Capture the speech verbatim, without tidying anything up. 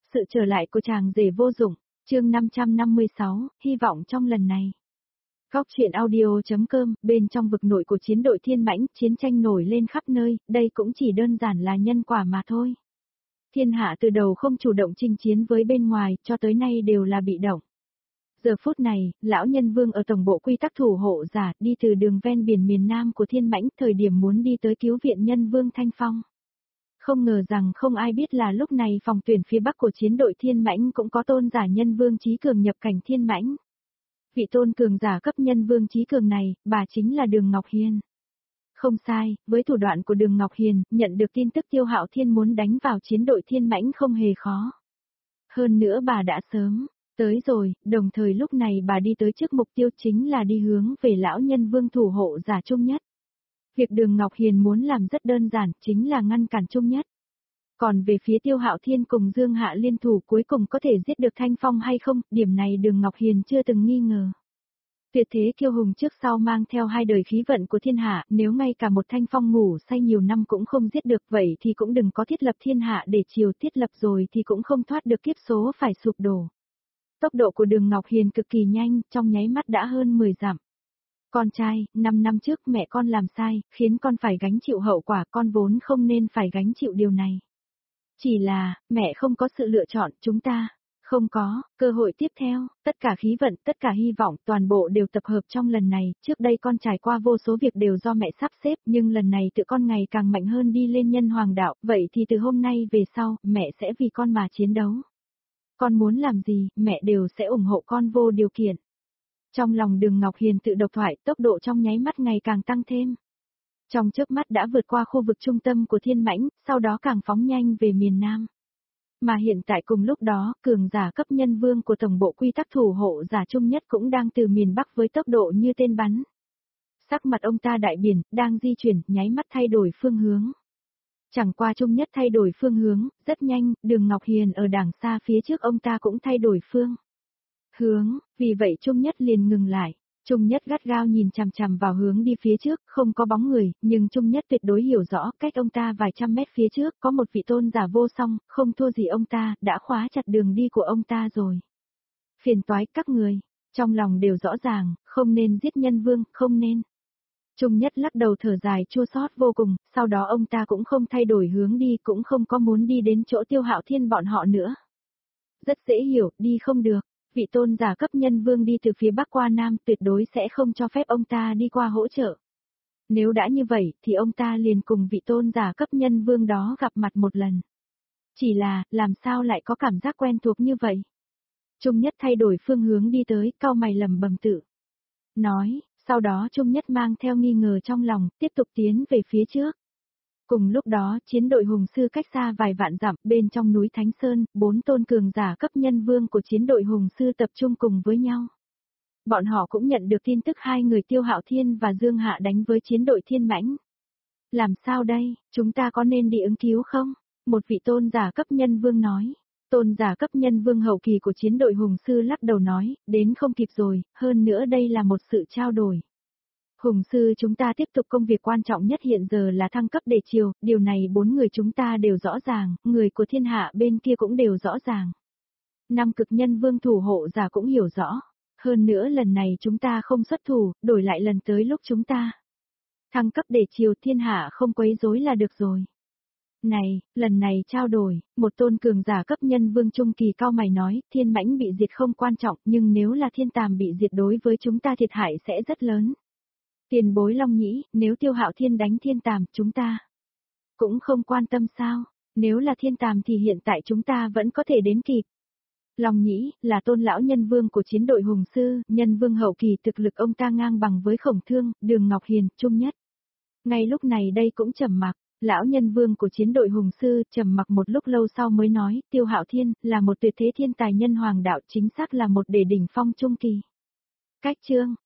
Sự trở lại của chàng rể vô dụng, chương năm trăm năm mươi sáu, hy vọng trong lần này. Góc truyện audio.com, bên trong vực nội của chiến đội Thiên Mãnh, chiến tranh nổi lên khắp nơi, đây cũng chỉ đơn giản là nhân quả mà thôi. Thiên hạ từ đầu không chủ động chinh chiến với bên ngoài, cho tới nay đều là bị động. Giờ phút này, lão nhân vương ở tổng bộ quy tắc thủ hộ giả, đi từ đường ven biển miền Nam của Thiên Mãnh, thời điểm muốn đi tới cứu viện nhân vương Thanh Phong. Không ngờ rằng không ai biết là lúc này phòng tuyển phía bắc của chiến đội Thiên Mãnh cũng có tôn giả nhân vương trí cường nhập cảnh Thiên Mãnh. Vị tôn cường giả cấp nhân vương trí cường này, bà chính là Đường Ngọc Hiền. Không sai, với thủ đoạn của Đường Ngọc Hiền, nhận được tin tức Tiêu Hạo Thiên muốn đánh vào chiến đội Thiên Mãnh không hề khó. Hơn nữa bà đã sớm tới rồi, đồng thời lúc này bà đi tới trước mục tiêu chính là đi hướng về lão nhân vương thủ hộ giả Trung Nhất. Việc Đường Ngọc Hiền muốn làm rất đơn giản, chính là ngăn cản Trung Nhất. Còn về phía Tiêu Hạo Thiên cùng Dương Hạ liên thủ cuối cùng có thể giết được Thanh Phong hay không, điểm này Đường Ngọc Hiền chưa từng nghi ngờ. Tuyệt thế kiêu hùng trước sau mang theo hai đời khí vận của thiên hạ, nếu ngay cả một Thanh Phong ngủ say nhiều năm cũng không giết được vậy thì cũng đừng có thiết lập thiên hạ để chiều thiết lập rồi thì cũng không thoát được kiếp số phải sụp đổ. Tốc độ của Đường Ngọc Hiền cực kỳ nhanh, trong nháy mắt đã hơn mười dặm. Con trai, năm năm trước mẹ con làm sai, khiến con phải gánh chịu hậu quả, con vốn không nên phải gánh chịu điều này. Chỉ là, mẹ không có sự lựa chọn, chúng ta không có cơ hội tiếp theo, tất cả khí vận, tất cả hy vọng, toàn bộ đều tập hợp trong lần này, trước đây con trải qua vô số việc đều do mẹ sắp xếp, nhưng lần này tự con ngày càng mạnh hơn đi lên nhân hoàng đạo, vậy thì từ hôm nay về sau, mẹ sẽ vì con mà chiến đấu. Con muốn làm gì, mẹ đều sẽ ủng hộ con vô điều kiện. Trong lòng Đường Ngọc Hiền tự độc thoại, tốc độ trong nháy mắt ngày càng tăng thêm. Trong chớp mắt đã vượt qua khu vực trung tâm của Thiên Mãnh, sau đó càng phóng nhanh về miền Nam. Mà hiện tại cùng lúc đó, cường giả cấp nhân vương của tổng bộ quy tắc thủ hộ giả Trung Nhất cũng đang từ miền Bắc với tốc độ như tên bắn. Sắc mặt ông ta đại biển, đang di chuyển, nháy mắt thay đổi phương hướng. Chẳng qua Trung Nhất thay đổi phương hướng, rất nhanh, Đường Ngọc Hiền ở đằng xa phía trước ông ta cũng thay đổi phương hướng, vì vậy Trung Nhất liền ngừng lại. Trung Nhất gắt gao nhìn chằm chằm vào hướng đi phía trước, không có bóng người, nhưng Trung Nhất tuyệt đối hiểu rõ, cách ông ta vài trăm mét phía trước, có một vị tôn giả vô song, không thua gì ông ta, đã khóa chặt đường đi của ông ta rồi. Phiền toái các người, trong lòng đều rõ ràng, không nên giết nhân vương, không nên. Trung Nhất lắc đầu thở dài chua xót vô cùng, sau đó ông ta cũng không thay đổi hướng đi, cũng không có muốn đi đến chỗ Tiêu Hạo Thiên bọn họ nữa. Rất dễ hiểu, đi không được. Vị tôn giả cấp nhân vương đi từ phía Bắc qua Nam tuyệt đối sẽ không cho phép ông ta đi qua hỗ trợ. Nếu đã như vậy thì ông ta liền cùng vị tôn giả cấp nhân vương đó gặp mặt một lần. Chỉ là, làm sao lại có cảm giác quen thuộc như vậy? Trung Nhất thay đổi phương hướng đi tới, cau mày lẩm bẩm tự nói, sau đó Trung Nhất mang theo nghi ngờ trong lòng, tiếp tục tiến về phía trước. Cùng lúc đó, chiến đội hùng sư cách xa vài vạn dặm, bên trong núi Thánh Sơn, bốn tôn cường giả cấp nhân vương của chiến đội hùng sư tập trung cùng với nhau. Bọn họ cũng nhận được tin tức hai người Tiêu Hạo Thiên và Dương Hạ đánh với chiến đội Thiên Mãnh. Làm sao đây, chúng ta có nên đi ứng cứu không? Một vị tôn giả cấp nhân vương nói. Tôn giả cấp nhân vương hậu kỳ của chiến đội hùng sư lắc đầu nói, đến không kịp rồi, hơn nữa đây là một sự trao đổi. Hùng sư chúng ta tiếp tục công việc quan trọng nhất hiện giờ là thăng cấp để chiều, điều này bốn người chúng ta đều rõ ràng, người của thiên hạ bên kia cũng đều rõ ràng. Năm cực nhân vương thủ hộ giả cũng hiểu rõ, hơn nữa lần này chúng ta không xuất thủ, đổi lại lần tới lúc chúng ta thăng cấp để chiều thiên hạ không quấy rối là được rồi. Này, lần này trao đổi, một tôn cường giả cấp nhân vương trung kỳ cao mày nói, Thiên Mãnh bị diệt không quan trọng, nhưng nếu là thiên tàm bị diệt đối với chúng ta thiệt hại sẽ rất lớn. Tiền bối Long Nhĩ, nếu Tiêu Hạo Thiên đánh thiên tàm, chúng ta cũng không quan tâm sao, nếu là thiên tàm thì hiện tại chúng ta vẫn có thể đến kịp. Long Nhĩ, là tôn lão nhân vương của chiến đội hùng sư, nhân vương hậu kỳ thực lực ông ta ngang bằng với Khổng Thương, Đường Ngọc Hiền, Trung Nhất. Ngay lúc này đây cũng trầm mặc, lão nhân vương của chiến đội hùng sư trầm mặc một lúc lâu sau mới nói, Tiêu Hạo Thiên, là một tuyệt thế thiên tài nhân hoàng đạo chính xác là một đề đỉnh phong trung kỳ. Cách chương,